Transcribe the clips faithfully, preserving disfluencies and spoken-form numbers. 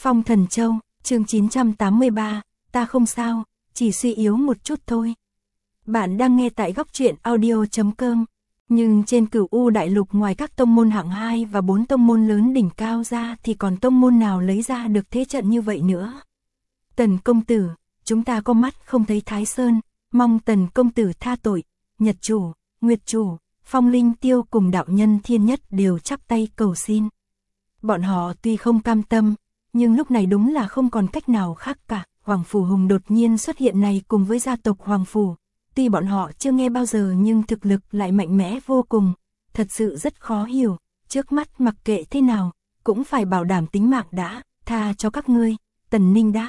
Phong Thần Châu, chương chín trăm tám mươi ba, ta không sao, chỉ suy yếu một chút thôi. Bạn đang nghe tại góc truyện audio chấm com. Nhưng trên Cửu U Đại Lục ngoài các tông môn hạng hai và bốn tông môn lớn đỉnh cao ra thì còn tông môn nào lấy ra được thế trận như vậy nữa. Tần công tử, chúng ta có mắt không thấy Thái Sơn, mong Tần công tử tha tội. Nhật chủ, Nguyệt chủ, Phong Linh Tiêu cùng đạo nhân Thiên Nhất đều chắp tay cầu xin. Bọn họ tuy không cam tâm, nhưng lúc này đúng là không còn cách nào khác cả. Hoàng Phủ Hùng đột nhiên xuất hiện này cùng với gia tộc Hoàng Phủ, tuy bọn họ chưa nghe bao giờ nhưng thực lực lại mạnh mẽ vô cùng, thật sự rất khó hiểu. Trước mắt mặc kệ thế nào, cũng phải bảo đảm tính mạng đã. Tha cho các ngươi, Tần Ninh đáp.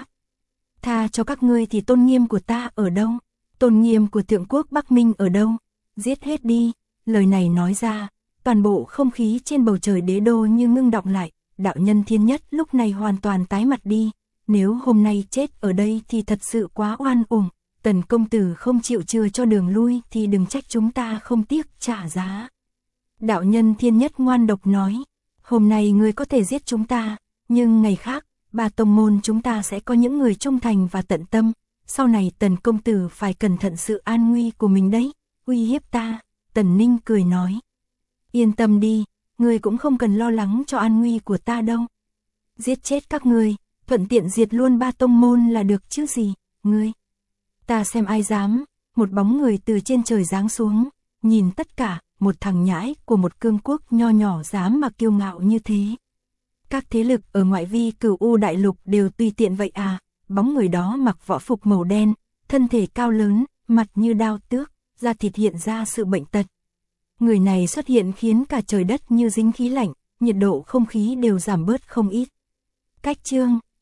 Tha cho các ngươi thì tôn nghiêm của ta ở đâu? Tôn nghiêm của Thượng Quốc Bắc Minh ở đâu? Giết hết đi. Lời này nói ra, toàn bộ không khí trên bầu trời đế đô như ngưng đọng lại. Đạo nhân Thiên Nhất lúc này hoàn toàn tái mặt đi. Nếu hôm nay chết ở đây thì thật sự quá oan uổng. Tần công tử không chịu chừa cho đường lui thì đừng trách chúng ta không tiếc trả giá. Đạo nhân Thiên Nhất ngoan độc nói, hôm nay ngươi có thể giết chúng ta, nhưng ngày khác, ba tông môn chúng ta sẽ có những người trung thành và tận tâm. Sau này Tần công tử phải cẩn thận sự an nguy của mình đấy. Uy hiếp ta. Tần Ninh cười nói, yên tâm đi, ngươi cũng không cần lo lắng cho an nguy của ta đâu. Giết chết các ngươi, thuận tiện diệt luôn ba tông môn là được chứ gì. Ngươi, ta xem ai dám. Một bóng người từ trên trời giáng xuống, nhìn tất cả. Một thằng nhãi của một cương quốc nho nhỏ dám mà kiêu ngạo như thế. Các thế lực ở ngoại vi Cửu U Đại Lục đều tùy tiện vậy à? Bóng người đó mặc võ phục màu đen, thân thể cao lớn, mặt như đao tước, da thịt hiện ra sự bệnh tật. Người này xuất hiện khiến cả trời đất như dính khí lạnh, nhiệt độ không khí đều giảm bớt không ít. Cách chương